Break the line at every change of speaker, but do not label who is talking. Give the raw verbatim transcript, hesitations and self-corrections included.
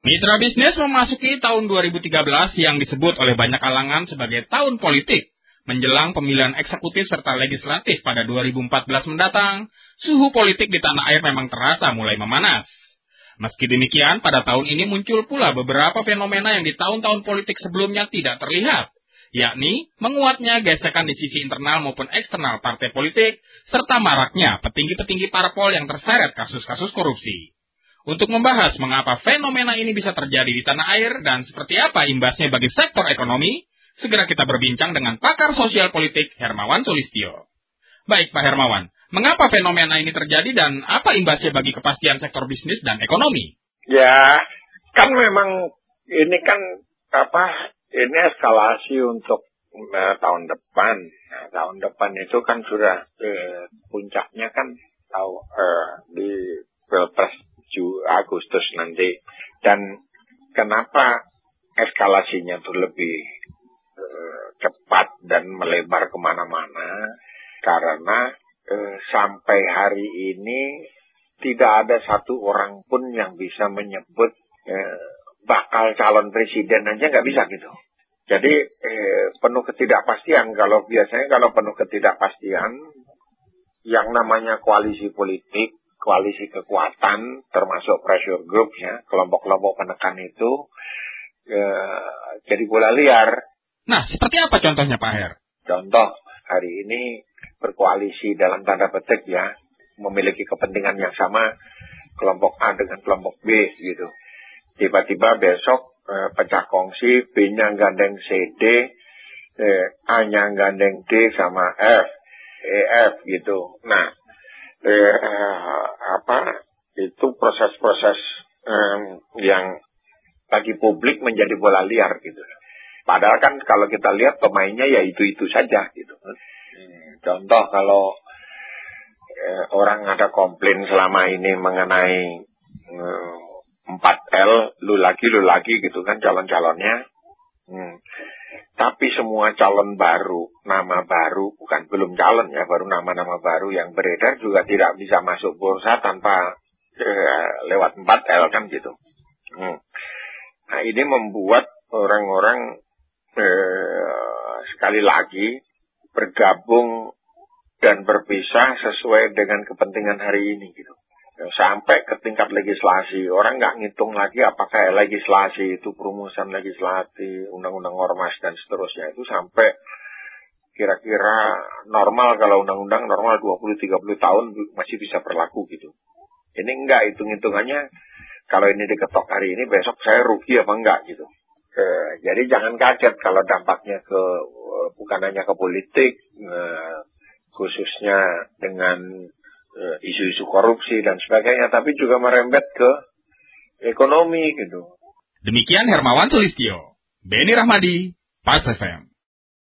Mitra bisnis memasuki tahun dua ribu tiga belas yang disebut oleh banyak kalangan sebagai tahun politik. Menjelang pemilihan eksekutif serta legislatif pada dua ribu empat belas mendatang, suhu politik di tanah air memang terasa mulai memanas. Meski demikian, pada tahun ini muncul pula beberapa fenomena yang di tahun-tahun politik sebelumnya tidak terlihat, yakni menguatnya gesekan di sisi internal maupun eksternal partai politik, serta maraknya petinggi-petinggi parpol yang terseret kasus-kasus korupsi. Untuk membahas mengapa fenomena ini bisa terjadi di tanah air dan seperti apa imbasnya bagi sektor ekonomi, segera kita berbincang dengan pakar sosial politik Hermawan Sulistyo. Baik Pak Hermawan, mengapa fenomena ini terjadi dan apa imbasnya bagi kepastian sektor bisnis dan ekonomi?
Ya, kan memang ini kan apa? Ini eskalasi untuk uh, tahun depan. Nah, tahun depan itu kan sudah uh, puncaknya kan tahu uh, di Pilpres Agustus nanti. Dan kenapa eskalasinya itu lebih uh, cepat dan melebar kemana-mana? Karena uh, sampai hari ini tidak ada satu orang pun yang bisa menyebut uh, bakal calon presiden aja nggak bisa gitu. Jadi eh, penuh ketidakpastian. Kalau biasanya kalau penuh ketidakpastian, yang namanya koalisi politik, koalisi kekuatan, termasuk pressure group ya, kelompok-kelompok penekan itu eh, jadi bola liar.
Nah, seperti apa contohnya Pak Her?
Contoh hari ini berkoalisi dalam tanda petik ya, memiliki kepentingan yang sama, kelompok A dengan kelompok B gitu. Tiba-tiba besok eh, pecah kongsi, B-nya gandeng C D, eh, A-nya gandeng D sama F, E F gitu. Nah, eh, eh, apa itu proses-proses eh, yang bagi publik menjadi bola liar gitu. Padahal kan kalau kita lihat pemainnya ya itu-itu saja gitu. Hmm, contoh kalau eh, orang ada komplain selama ini mengenai eh, empat L, lu lagi, lu lagi gitu kan calon-calonnya. Hmm. Tapi semua calon baru, nama baru, bukan belum calon ya, baru nama-nama baru yang beredar juga tidak bisa masuk bursa tanpa eh, lewat empat L kan gitu. Hmm. Nah ini membuat orang-orang eh, sekali lagi bergabung dan berpisah sesuai dengan kepentingan hari ini gitu. Sampai ke tingkat legislasi, orang nggak ngitung lagi apakah legislasi itu perumusan legislatif, undang-undang ormas dan seterusnya itu sampai kira-kira normal kalau undang-undang normal dua puluh sampai tiga puluh tahun masih bisa berlaku gitu. Ini enggak hitung-hitungannya, kalau ini diketok hari ini besok saya rugi apa enggak gitu. Eh, jadi jangan kaget kalau dampaknya ke bukan hanya ke politik, eh, khususnya dengan isu-isu korupsi dan sebagainya, tapi juga merembet ke ekonomi gitu.
Demikian Hermawan Sulistyo, Beni Rahmadi, Pas F M.